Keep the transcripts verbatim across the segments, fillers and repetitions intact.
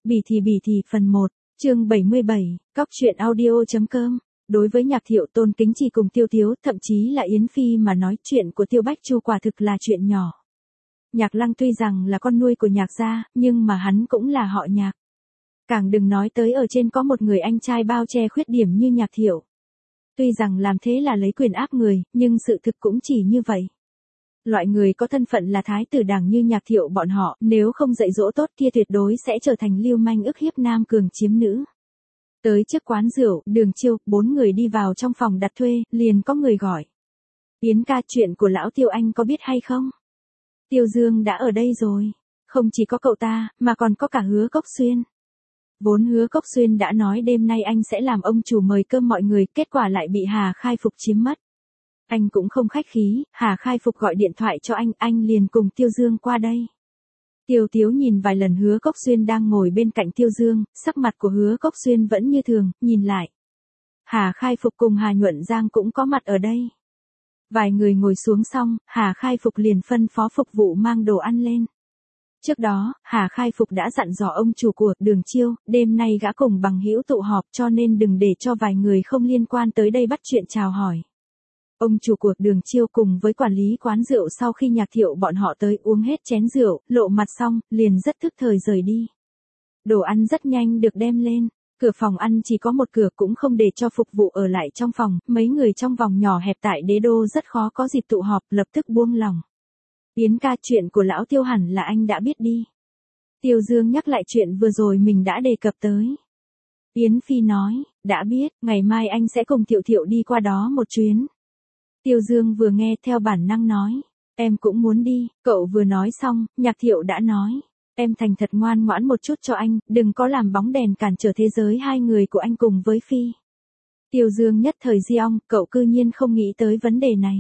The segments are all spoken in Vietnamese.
Bỉ thì bỉ thì phần một, chương bảy mươi bảy, cóc truyện audio.com. Đối với Nhạc Thiệu, Tôn Kính Chi cùng Tiêu Thiếu, thậm chí là Yến Phi mà nói, chuyện của Tiêu Bách Chu quả thực là chuyện nhỏ. Nhạc Lăng tuy rằng là con nuôi của Nhạc gia, nhưng mà hắn cũng là họ Nhạc. Càng đừng nói tới ở trên có một người anh trai bao che khuyết điểm như Nhạc Thiệu. Tuy rằng làm thế là lấy quyền áp người, nhưng sự thực cũng chỉ như vậy. Loại người có thân phận là thái tử đảng như Nhạc Thiệu bọn họ, nếu không dạy dỗ tốt kia tuyệt đối sẽ trở thành lưu manh ức hiếp nam cường chiếm nữ. Tới trước quán rượu, Đường Chiêu, bốn người đi vào trong phòng đặt thuê, liền có người gọi. Yến ca, chuyện của lão Tiêu anh có biết hay không? Tiêu Dương đã ở đây rồi. Không chỉ có cậu ta, mà còn có cả Hứa Cốc Xuyên. Vốn Hứa Cốc Xuyên đã nói đêm nay anh sẽ làm ông chủ mời cơm mọi người, kết quả lại bị Hà Khai Phục chiếm mất. Anh cũng không khách khí, Hà Khai Phục gọi điện thoại cho anh, anh liền cùng Tiêu Dương qua đây. Tiêu Tiếu nhìn vài lần Hứa Cốc Xuyên đang ngồi bên cạnh Tiêu Dương, sắc mặt của Hứa Cốc Xuyên vẫn như thường, nhìn lại. Hà Khai Phục cùng Hà Nhuận Giang cũng có mặt ở đây. Vài người ngồi xuống xong, Hà Khai Phục liền phân phó phục vụ mang đồ ăn lên. Trước đó, Hà Khai Phục đã dặn dò ông chủ của Đường Chiêu, đêm nay gã cùng bằng hữu tụ họp cho nên đừng để cho vài người không liên quan tới đây bắt chuyện chào hỏi. Ông chủ của Đường Chiêu cùng với quản lý quán rượu sau khi Nhạc Thiệu bọn họ tới uống hết chén rượu, lộ mặt xong, liền rất thức thời rời đi. Đồ ăn rất nhanh được đem lên, cửa phòng ăn chỉ có một cửa cũng không để cho phục vụ ở lại trong phòng, mấy người trong vòng nhỏ hẹp tại đế đô rất khó có dịp tụ họp, lập tức buông lòng. Yến ca, chuyện của lão Tiêu hẳn là anh đã biết đi. Tiêu Dương nhắc lại chuyện vừa rồi mình đã đề cập tới. Yến Phi nói, đã biết, ngày mai anh sẽ cùng Thiệu Thiệu đi qua đó một chuyến. Tiêu Dương vừa nghe theo bản năng nói, em cũng muốn đi. Cậu vừa nói xong, Nhạc Thiệu đã nói, em thành thật ngoan ngoãn một chút cho anh, đừng có làm bóng đèn cản trở thế giới hai người của anh cùng với Phi. Tiêu Dương nhất thời di ong, cậu cư nhiên không nghĩ tới vấn đề này.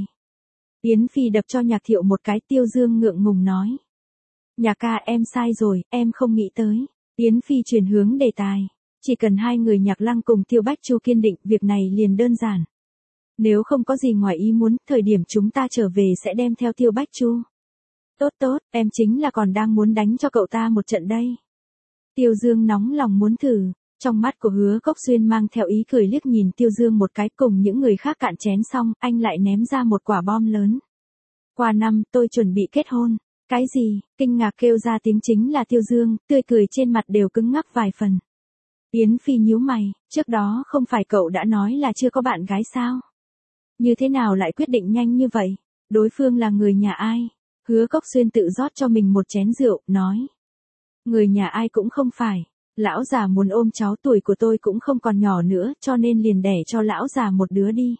Yến Phi đập cho Nhạc Thiệu một cái, Tiêu Dương ngượng ngùng nói. Nhạc ca, em sai rồi, em không nghĩ tới. Yến Phi chuyển hướng đề tài. Chỉ cần hai người Nhạc Lăng cùng Tiêu Bách Chu kiên định, việc này liền đơn giản. Nếu không có gì ngoài ý muốn, thời điểm chúng ta trở về sẽ đem theo Tiêu Bách Chu. Tốt tốt, em chính là còn đang muốn đánh cho cậu ta một trận đây. Tiêu Dương nóng lòng muốn thử. Trong mắt của Hứa Cốc Xuyên mang theo ý cười liếc nhìn Tiêu Dương một cái, cùng những người khác cạn chén xong, anh lại ném ra một quả bom lớn. Qua năm, tôi chuẩn bị kết hôn. Cái gì? Kinh ngạc kêu ra tiếng chính là Tiêu Dương, tươi cười trên mặt đều cứng ngắc vài phần. Yến Phi nhíu mày, trước đó không phải cậu đã nói là chưa có bạn gái sao? Như thế nào lại quyết định nhanh như vậy? Đối phương là người nhà ai? Hứa Cốc Xuyên tự rót cho mình một chén rượu, nói. Người nhà ai cũng không phải. Lão già muốn ôm cháu, tuổi của tôi cũng không còn nhỏ nữa, cho nên liền đẻ cho lão già một đứa đi.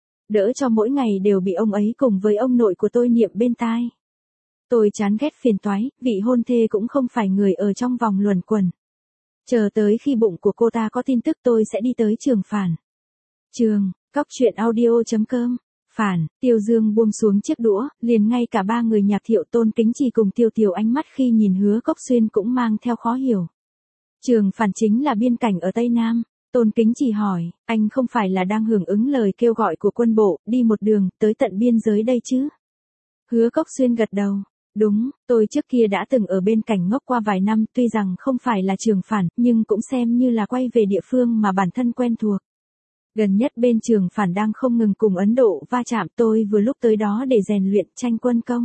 Đỡ cho mỗi ngày đều bị ông ấy cùng với ông nội của tôi niệm bên tai. Tôi chán ghét phiền toái, vị hôn thê cũng không phải người ở trong vòng luẩn quẩn. Chờ tới khi bụng của cô ta có tin tức tôi sẽ đi tới Trường Phản. Trường, cóc truyện audio.com. Phản, Tiêu Dương buông xuống chiếc đũa, liền ngay cả ba người Nhạc Thiệu, Tôn Kính Chi cùng Tiêu Tiểu ánh mắt khi nhìn Hứa Cốc Xuyên cũng mang theo khó hiểu. Trường Phản chính là biên cảnh ở Tây Nam. Tôn Kính Chi hỏi, anh không phải là đang hưởng ứng lời kêu gọi của quân bộ, đi một đường, tới tận biên giới đây chứ? Hứa Cốc Xuyên gật đầu. Đúng, tôi trước kia đã từng ở bên cảnh ngốc qua vài năm, tuy rằng không phải là Trường Phản, nhưng cũng xem như là quay về địa phương mà bản thân quen thuộc. Gần nhất bên Trường Phản đang không ngừng cùng Ấn Độ va chạm, tôi vừa lúc tới đó để rèn luyện tranh quân công.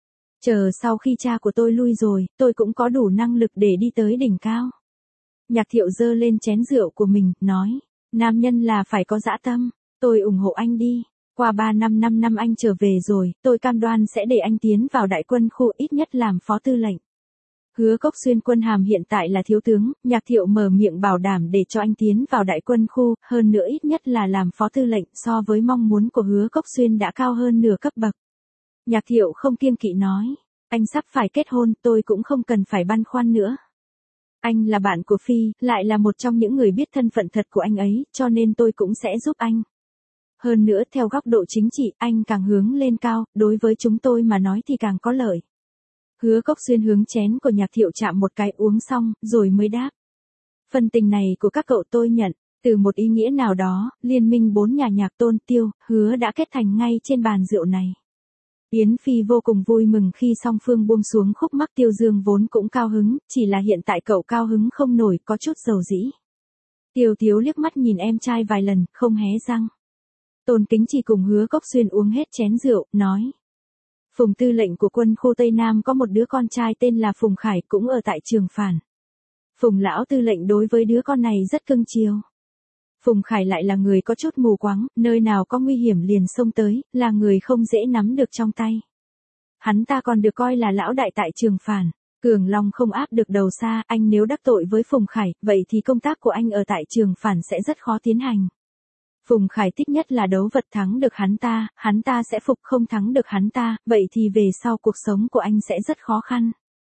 Chờ sau khi cha của tôi lui rồi, tôi cũng có đủ năng lực để đi tới đỉnh cao. Nhạc Thiệu giơ lên chén rượu của mình, nói, nam nhân là phải có dã tâm, tôi ủng hộ anh đi. Qua ba năm năm năm anh trở về rồi, tôi cam đoan sẽ để anh tiến vào đại quân khu, ít nhất làm phó tư lệnh. Hứa Cốc Xuyên quân hàm hiện tại là thiếu tướng, Nhạc Thiệu mở miệng bảo đảm để cho anh tiến vào đại quân khu, hơn nữa ít nhất là làm phó tư lệnh, so với mong muốn của Hứa Cốc Xuyên đã cao hơn nửa cấp bậc. Nhạc Thiệu không kiêng kỵ nói, anh sắp phải kết hôn, tôi cũng không cần phải băn khoăn nữa. Anh là bạn của Phi, lại là một trong những người biết thân phận thật của anh ấy, cho nên tôi cũng sẽ giúp anh. Hơn nữa theo góc độ chính trị, anh càng hướng lên cao, đối với chúng tôi mà nói thì càng có lợi. Hứa Cốc Xuyên hướng chén của Nhạc Thiệu chạm một cái, uống xong, rồi mới đáp. Phần tình này của các cậu tôi nhận, từ một ý nghĩa nào đó, liên minh bốn nhà Nhạc Tôn, Tiêu, Hứa đã kết thành ngay trên bàn rượu này. Yến Phi vô cùng vui mừng khi song phương buông xuống khúc mắc. Tiêu Dương vốn cũng cao hứng, chỉ là hiện tại cậu cao hứng không nổi, có chút dầu dĩ. Tiêu Tiếu liếc mắt nhìn em trai vài lần, không hé răng. Tôn Kính Chi cùng Hứa Cốc Xuyên uống hết chén rượu, nói. Phùng tư lệnh của quân khu Tây Nam có một đứa con trai tên là Phùng Khải, cũng ở tại Trường Phản. Phùng lão tư lệnh đối với đứa con này rất cưng chiều. Phùng Khải lại là người có chút mù quáng, nơi nào có nguy hiểm liền xông tới, là người không dễ nắm được trong tay. Hắn ta còn được coi là lão đại tại Trường Phản. Cường Long không áp được đầu xa, anh nếu đắc tội với Phùng Khải, vậy thì công tác của anh ở tại Trường Phản sẽ rất khó tiến hành. Phùng Khải thích nhất là đấu vật, thắng được hắn ta, hắn ta sẽ phục, không thắng được hắn ta, vậy thì về sau cuộc sống của anh sẽ rất khó khăn.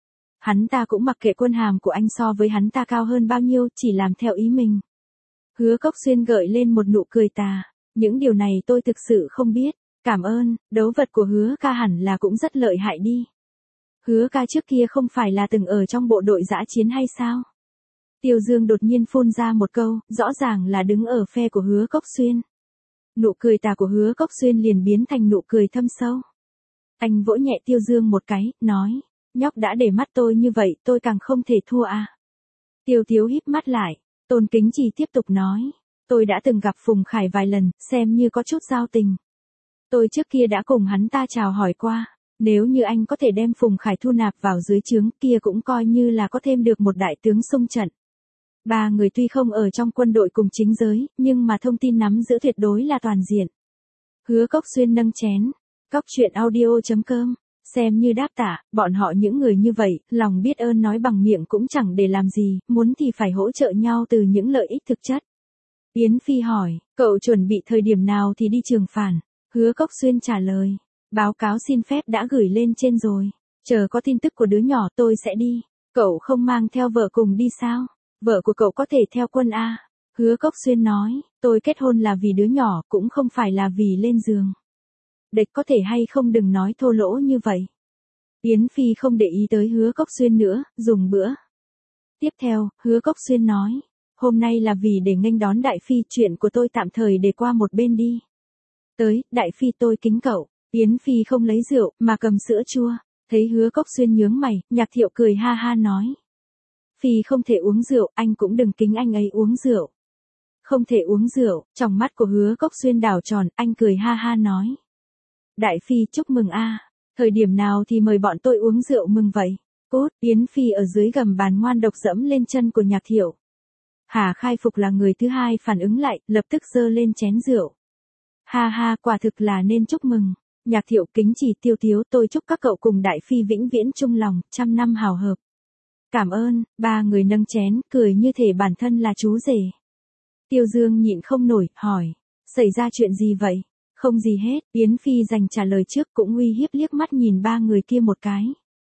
Hắn ta cũng mặc kệ quân hàm của anh so với hắn ta cao hơn bao nhiêu, chỉ làm theo ý mình. Hứa Cốc Xuyên gợi lên một nụ cười tà. Những điều này tôi thực sự không biết. Cảm ơn, đấu vật của Hứa ca hẳn là cũng rất lợi hại đi. Hứa ca trước kia không phải là từng ở trong bộ đội dã chiến hay sao? Tiêu Dương đột nhiên phun ra một câu, rõ ràng là đứng ở phe của Hứa Cốc Xuyên. Nụ cười tà của Hứa Cốc Xuyên liền biến thành nụ cười thâm sâu. Anh vỗ nhẹ Tiêu Dương một cái, nói, nhóc đã để mắt tôi như vậy, tôi càng không thể thua à. Tiêu Tiếu híp mắt lại, Tôn Kính Chi tiếp tục nói, tôi đã từng gặp Phùng Khải vài lần, xem như có chút giao tình. Tôi trước kia đã cùng hắn ta chào hỏi qua, nếu như anh có thể đem Phùng Khải thu nạp vào dưới trướng kia cũng coi như là có thêm được một đại tướng xung trận. Ba người tuy không ở trong quân đội cùng chính giới, nhưng mà thông tin nắm giữ tuyệt đối là toàn diện. Hứa Cốc Xuyên nâng chén, cóc truyện audio chấm com, xem như đáp tạ, bọn họ những người như vậy, lòng biết ơn nói bằng miệng cũng chẳng để làm gì, muốn thì phải hỗ trợ nhau từ những lợi ích thực chất. Yến Phi hỏi, cậu chuẩn bị thời điểm nào thì đi Trường Phản? Hứa Cốc Xuyên trả lời, báo cáo xin phép đã gửi lên trên rồi, chờ có tin tức của đứa nhỏ tôi sẽ đi. Cậu không mang theo vợ cùng đi sao? Vợ của cậu có thể theo quân à? Hứa Cốc Xuyên nói, tôi kết hôn là vì đứa nhỏ, cũng không phải là vì lên giường. Địch có thể hay không đừng nói thô lỗ như vậy. Yến Phi không để ý tới Hứa Cốc Xuyên nữa, dùng bữa. Tiếp theo, Hứa Cốc Xuyên nói, hôm nay là vì để nghênh đón Đại Phi, chuyện của tôi tạm thời để qua một bên đi. Tới, Đại Phi tôi kính cậu. Yến Phi không lấy rượu, mà cầm sữa chua. Thấy Hứa Cốc Xuyên nhướng mày, Nhạc Thiệu cười ha ha nói. Phi không thể uống rượu, anh cũng đừng kính anh ấy uống rượu. Không thể uống rượu, trong mắt của Hứa Cốc Xuyên đảo tròn, anh cười ha ha nói. Đại Phi chúc mừng a, thời điểm nào thì mời bọn tôi uống rượu mừng vậy. Cút. Yến Phi ở dưới gầm bàn ngoan độc dẫm lên chân của Nhạc Thiệu. Hà Khai Phục là người thứ hai phản ứng lại, lập tức giơ lên chén rượu. Ha ha, quả thực là nên chúc mừng. Nhạc Thiệu, Kính Chỉ, Tiêu Tiếu, tôi chúc các cậu cùng Đại Phi vĩnh viễn chung lòng, trăm năm hào hợp. Cảm ơn. Ba người nâng chén, cười như thể bản thân là chú rể. Tiêu Dương nhịn không nổi, hỏi, xảy ra chuyện gì vậy? Không gì hết. Yến Phi dành trả lời trước, cũng uy hiếp liếc mắt nhìn ba người kia một cái.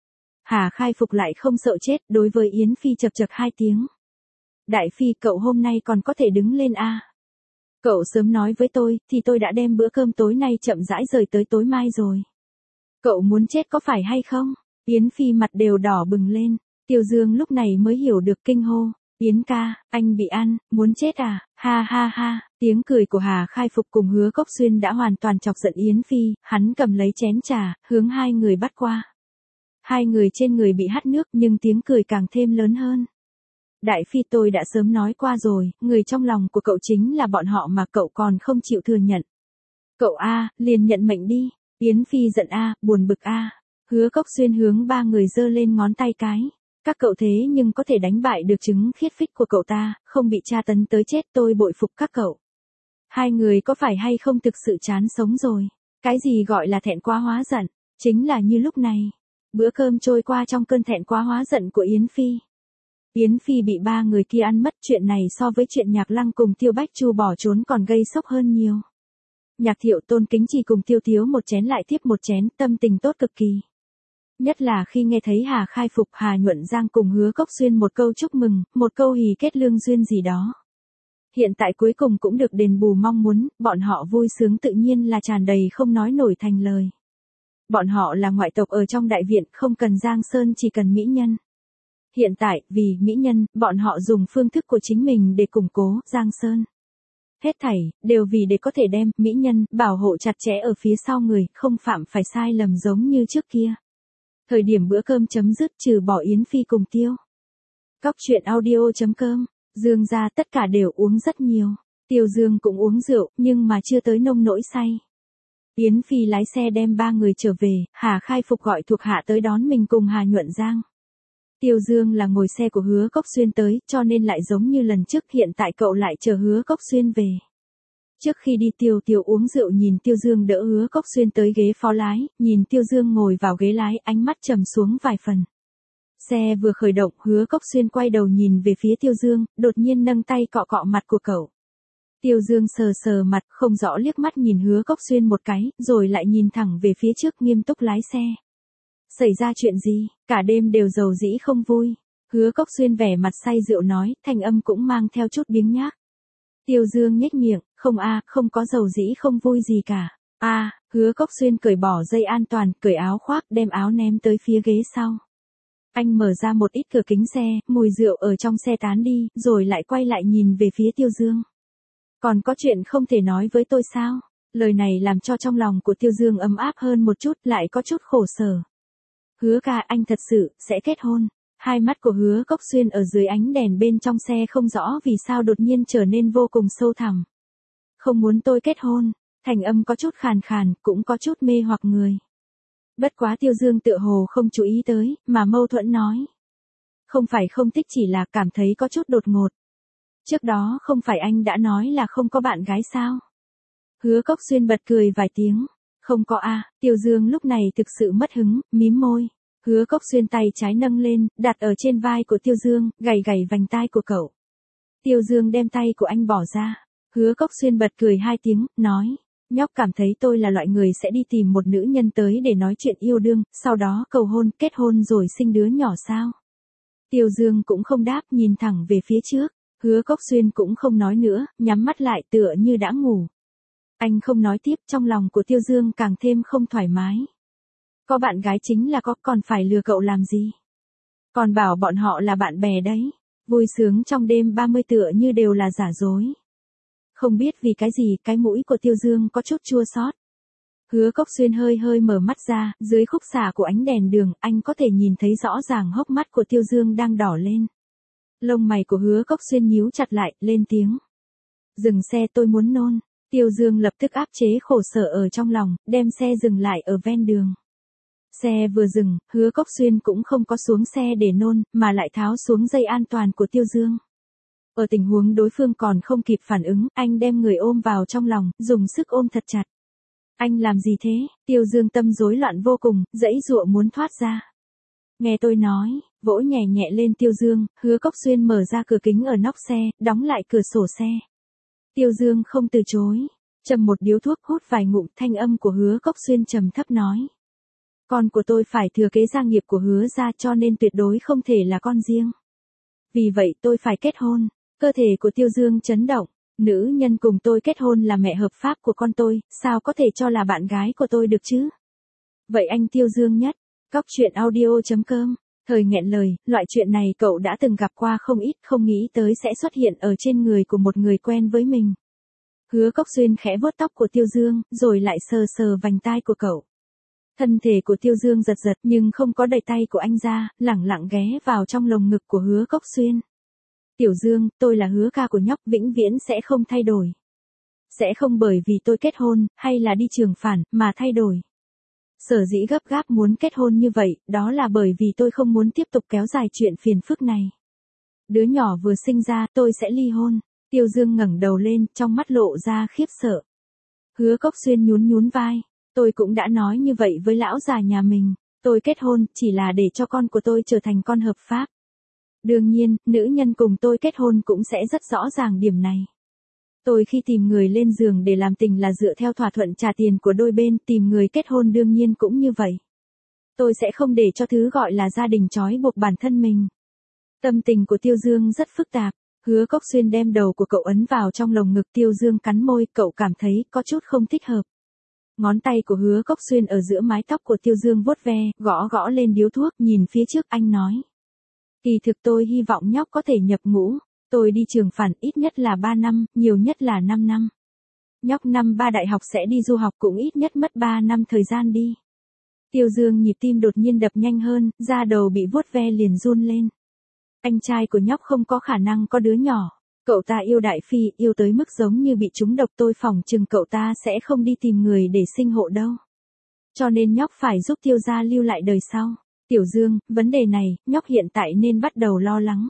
Hà Khai Phục lại không sợ chết, đối với Yến Phi chậc chậc hai tiếng. Đại Phi, cậu hôm nay còn có thể đứng lên a? À? Cậu sớm nói với tôi, thì tôi đã đem bữa cơm tối nay chậm rãi rời tới tối mai rồi. Cậu muốn chết có phải hay không? Yến Phi mặt đều đỏ bừng lên. Tiêu Dương lúc này mới hiểu được, kinh hô. Yến ca, anh bị ăn, muốn chết à? Ha ha ha. Tiếng cười của Hà Khai Phục cùng Hứa Cốc Xuyên đã hoàn toàn chọc giận Yến Phi, hắn cầm lấy chén trà, hướng hai người bắt qua. Hai người trên người bị hắt nước, nhưng tiếng cười càng thêm lớn hơn. Đại Phi, tôi đã sớm nói qua rồi, người trong lòng của cậu chính là bọn họ mà cậu còn không chịu thừa nhận. Cậu a, liền nhận mệnh đi. Yến Phi giận a, buồn bực a. Hứa Cốc Xuyên hướng ba người giơ lên ngón tay cái. Các cậu thế nhưng có thể đánh bại được chứng khiết phích của cậu ta, không bị tra tấn tới chết, tôi bội phục các cậu. Hai người có phải hay không thực sự chán sống rồi? Cái gì gọi là thẹn quá hóa giận? Chính là như lúc này. Bữa cơm trôi qua trong cơn thẹn quá hóa giận của Yến Phi. Yến Phi bị ba người kia ăn mất, chuyện này so với chuyện Nhạc Lăng cùng Tiêu Bách Chu bỏ trốn còn gây sốc hơn nhiều. Nhạc Thiệu, Tôn Kính Chi cùng Tiêu Tiếu một chén lại tiếp một chén, tâm tình tốt cực kỳ. Nhất là khi nghe thấy Hà Khai Phục, Hà Nhuận Giang cùng Hứa Cốc Xuyên một câu chúc mừng, một câu hỉ kết lương duyên gì đó. Hiện tại cuối cùng cũng được đền bù mong muốn, bọn họ vui sướng tự nhiên là tràn đầy không nói nổi thành lời. Bọn họ là ngoại tộc ở trong đại viện, không cần Giang Sơn, chỉ cần mỹ nhân. Hiện tại, vì mỹ nhân, bọn họ dùng phương thức của chính mình để củng cố Giang Sơn. Hết thảy, đều vì để có thể đem, mỹ nhân, bảo hộ chặt chẽ ở phía sau người, không phạm phải sai lầm giống như trước kia. Thời điểm bữa cơm chấm dứt trừ bỏ Yến Phi cùng Tiêu. Cóc truyện audio chấm com, Dương gia tất cả đều uống rất nhiều. Tiêu Dương cũng uống rượu, nhưng mà chưa tới nông nỗi say. Yến Phi lái xe đem ba người trở về, Hà Khai Phục gọi thuộc hạ tới đón mình cùng Hà Nhuận Giang. Tiêu Dương là ngồi xe của Hứa Cốc Xuyên tới, cho nên lại giống như lần trước hiện tại cậu lại chờ Hứa Cốc Xuyên về. Trước khi đi Tiêu Tiêu uống rượu nhìn Tiêu Dương đỡ Hứa Cốc Xuyên tới ghế phó lái, nhìn Tiêu Dương ngồi vào ghế lái, ánh mắt trầm xuống vài phần. Xe vừa khởi động, Hứa Cốc Xuyên quay đầu nhìn về phía Tiêu Dương, đột nhiên nâng tay cọ cọ mặt của cậu. Tiêu Dương sờ sờ mặt, không rõ liếc mắt nhìn Hứa Cốc Xuyên một cái, rồi lại nhìn thẳng về phía trước nghiêm túc lái xe. Xảy ra chuyện gì, cả đêm đều rầu rĩ không vui. Hứa Cốc Xuyên vẻ mặt say rượu nói, thanh âm cũng mang theo chút biếng nhác. Tiêu Dương nhếch miệng, không a, không có rầu rĩ không vui gì cả. A, à, Hứa Cốc Xuyên cởi bỏ dây an toàn, cởi áo khoác, đem áo ném tới phía ghế sau. Anh mở ra một ít cửa kính xe, mùi rượu ở trong xe tán đi, rồi lại quay lại nhìn về phía Tiêu Dương. Còn có chuyện không thể nói với tôi sao? Lời này làm cho trong lòng của Tiêu Dương ấm áp hơn một chút, lại có chút khổ sở. Hứa ca, anh thật sự sẽ kết hôn. Hai mắt của Hứa Cốc Xuyên ở dưới ánh đèn bên trong xe không rõ vì sao đột nhiên trở nên vô cùng sâu thẳm. Không muốn tôi kết hôn, thành âm có chút khàn khàn, cũng có chút mê hoặc người. Bất quá Tiêu Dương tựa hồ không chú ý tới, mà mâu thuẫn nói. Không phải không thích, chỉ là cảm thấy có chút đột ngột. Trước đó không phải anh đã nói là không có bạn gái sao? Hứa Cốc Xuyên bật cười vài tiếng. Không có a. Tiêu Dương lúc này thực sự mất hứng, mím môi. Hứa Cốc Xuyên tay trái nâng lên, đặt ở trên vai của Tiêu Dương, gảy gảy vành tai của cậu. Tiêu Dương đem tay của anh bỏ ra. Hứa Cốc Xuyên bật cười hai tiếng, nói. Nhóc cảm thấy tôi là loại người sẽ đi tìm một nữ nhân tới để nói chuyện yêu đương, sau đó cầu hôn, kết hôn rồi sinh đứa nhỏ sao? Tiêu Dương cũng không đáp, nhìn thẳng về phía trước. Hứa Cốc Xuyên cũng không nói nữa, nhắm mắt lại tựa như đã ngủ. Anh không nói tiếp, trong lòng của Tiêu Dương càng thêm không thoải mái. Có bạn gái chính là có, còn phải lừa cậu làm gì? Còn bảo bọn họ là bạn bè đấy. Vui sướng trong đêm ba mươi tựa như đều là giả dối. Không biết vì cái gì, cái mũi của Tiêu Dương có chút chua xót. Hứa Cốc Xuyên hơi hơi mở mắt ra, dưới khúc xạ của ánh đèn đường, anh có thể nhìn thấy rõ ràng hốc mắt của Tiêu Dương đang đỏ lên. Lông mày của Hứa Cốc Xuyên nhíu chặt lại, lên tiếng. Dừng xe, tôi muốn nôn. Tiêu Dương lập tức áp chế khổ sở ở trong lòng, đem xe dừng lại ở ven đường. Xe vừa dừng, Hứa Cốc Xuyên cũng không có xuống xe để nôn, mà lại tháo xuống dây an toàn của Tiêu Dương. Ở tình huống đối phương còn không kịp phản ứng, anh đem người ôm vào trong lòng, dùng sức ôm thật chặt. Anh làm gì thế? Tiêu Dương tâm rối loạn vô cùng, giãy giụa muốn thoát ra. Nghe tôi nói, vỗ nhẹ nhẹ lên Tiêu Dương, Hứa Cốc Xuyên mở ra cửa kính ở nóc xe, đóng lại cửa sổ xe. Tiêu Dương không từ chối, châm một điếu thuốc, hút vài ngụm, thanh âm của Hứa Cốc Xuyên trầm thấp nói. Con của tôi phải thừa kế gia nghiệp của Hứa gia, cho nên tuyệt đối không thể là con riêng. Vì vậy tôi phải kết hôn. Cơ thể của Tiêu Dương chấn động. Nữ nhân cùng tôi kết hôn là mẹ hợp pháp của con tôi, sao có thể cho là bạn gái của tôi được chứ? Vậy anh Tiêu Dương nhất. Cóc truyện audio chấm com. Thời nghẹn lời, loại chuyện này cậu đã từng gặp qua không ít, không nghĩ tới sẽ xuất hiện ở trên người của một người quen với mình. Hứa Cốc Xuyên khẽ vuốt tóc của Tiêu Dương, rồi lại sờ sờ vành tai của cậu. Thân thể của Tiêu Dương giật giật nhưng không có đẩy tay của anh ra, lẳng lặng ghé vào trong lồng ngực của Hứa Cốc Xuyên. Tiểu Dương, tôi là Hứa ca của nhóc, vĩnh viễn sẽ không thay đổi. Sẽ không bởi vì tôi kết hôn, hay là đi trường phản, mà thay đổi. Sở dĩ gấp gáp muốn kết hôn như vậy, đó là bởi vì tôi không muốn tiếp tục kéo dài chuyện phiền phức này. Đứa nhỏ vừa sinh ra, tôi sẽ ly hôn. Tiêu Dương ngẩng đầu lên, trong mắt lộ ra khiếp sợ. Hứa Cốc Xuyên nhún nhún vai. Tôi cũng đã nói như vậy với lão già nhà mình. Tôi kết hôn, chỉ là để cho con của tôi trở thành con hợp pháp. Đương nhiên, nữ nhân cùng tôi kết hôn cũng sẽ rất rõ ràng điểm này. Tôi khi tìm người lên giường để làm tình là dựa theo thỏa thuận trả tiền của đôi bên, tìm người kết hôn đương nhiên cũng như vậy. Tôi sẽ không để cho thứ gọi là gia đình trói buộc bản thân mình. Tâm tình của Tiêu Dương rất phức tạp. Hứa Cốc Xuyên đem đầu của cậu ấn vào trong lồng ngực Tiêu Dương, cắn môi, cậu cảm thấy có chút không thích hợp. Ngón tay của Hứa Cốc Xuyên ở giữa mái tóc của Tiêu Dương vuốt ve, gõ gõ lên điếu thuốc, nhìn phía trước anh nói. Kỳ thực tôi hy vọng nhóc có thể nhập ngũ. Tôi đi trường phản ít nhất là ba năm, nhiều nhất là năm năm. Nhóc năm ba đại học sẽ đi du học cũng ít nhất mất ba năm thời gian đi. Tiêu Dương nhịp tim đột nhiên đập nhanh hơn, da đầu bị vuốt ve liền run lên. Anh trai của nhóc không có khả năng có đứa nhỏ. Cậu ta yêu Đại Phi, yêu tới mức giống như bị trúng độc, tôi phỏng chừng cậu ta sẽ không đi tìm người để sinh hộ đâu. Cho nên nhóc phải giúp Tiêu gia lưu lại đời sau. Tiểu Dương, vấn đề này, nhóc hiện tại nên bắt đầu lo lắng.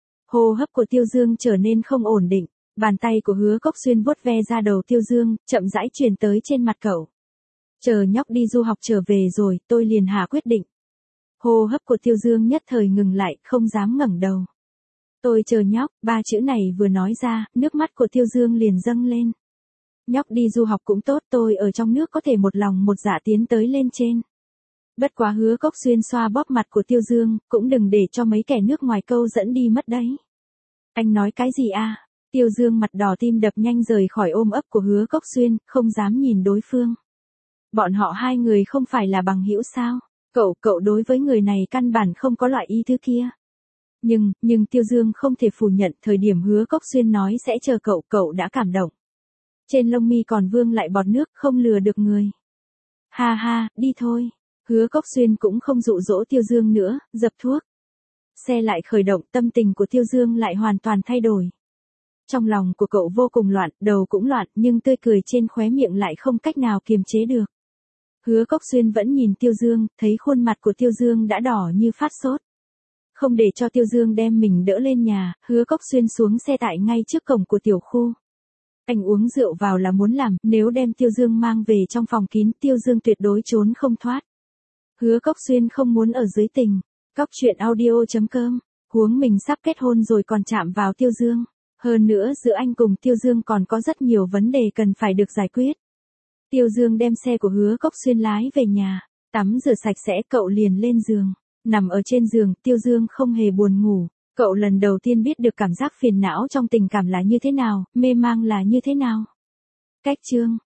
Hô hấp của Tiêu Dương trở nên không ổn định. Bàn tay của Hứa Cốc Xuyên vuốt ve ra đầu Tiêu Dương, chậm rãi truyền tới trên mặt cậu. Chờ nhóc đi du học trở về rồi, tôi liền hạ quyết định. Hô hấp của Tiêu Dương nhất thời ngừng lại, không dám ngẩng đầu. Tôi chờ nhóc, ba chữ này vừa nói ra, nước mắt của Tiêu Dương liền dâng lên. Nhóc đi du học cũng tốt, tôi ở trong nước có thể một lòng một dạ tiến tới lên trên. Bất quá Hứa Cốc Xuyên xoa bóp mặt của Tiêu Dương, cũng đừng để cho mấy kẻ nước ngoài câu dẫn đi mất đấy. Anh nói cái gì à? Tiêu Dương mặt đỏ tim đập nhanh rời khỏi ôm ấp của Hứa Cốc Xuyên, không dám nhìn đối phương. Bọn họ hai người không phải là bằng hữu sao? Cậu, cậu đối với người này căn bản không có loại ý thứ kia. Nhưng, nhưng Tiêu Dương không thể phủ nhận thời điểm Hứa Cốc Xuyên nói sẽ chờ cậu, cậu đã cảm động. Trên lông mi còn vương lại bọt nước, không lừa được người. Ha ha, đi thôi. Hứa Cốc Xuyên cũng không dụ dỗ Tiêu Dương nữa, dập thuốc. Xe lại khởi động, tâm tình của Tiêu Dương lại hoàn toàn thay đổi. Trong lòng của cậu vô cùng loạn, đầu cũng loạn, nhưng tươi cười trên khóe miệng lại không cách nào kiềm chế được. Hứa Cốc Xuyên vẫn nhìn Tiêu Dương, thấy khuôn mặt của Tiêu Dương đã đỏ như phát sốt. Không để cho Tiêu Dương đem mình đỡ lên nhà, Hứa Cốc Xuyên xuống xe tại ngay trước cổng của tiểu khu. Anh uống rượu vào là muốn làm, nếu đem Tiêu Dương mang về trong phòng kín, Tiêu Dương tuyệt đối trốn không thoát. Hứa Cốc Xuyên không muốn ở dưới tình. Cóc truyện audio chấm com. Huống mình sắp kết hôn rồi còn chạm vào Tiêu Dương. Hơn nữa giữa anh cùng Tiêu Dương còn có rất nhiều vấn đề cần phải được giải quyết. Tiêu Dương đem xe của Hứa Cốc Xuyên lái về nhà. Tắm rửa sạch sẽ, cậu liền lên giường. Nằm ở trên giường, Tiêu Dương không hề buồn ngủ. Cậu lần đầu tiên biết được cảm giác phiền não trong tình cảm là như thế nào, mê mang là như thế nào. Cách chương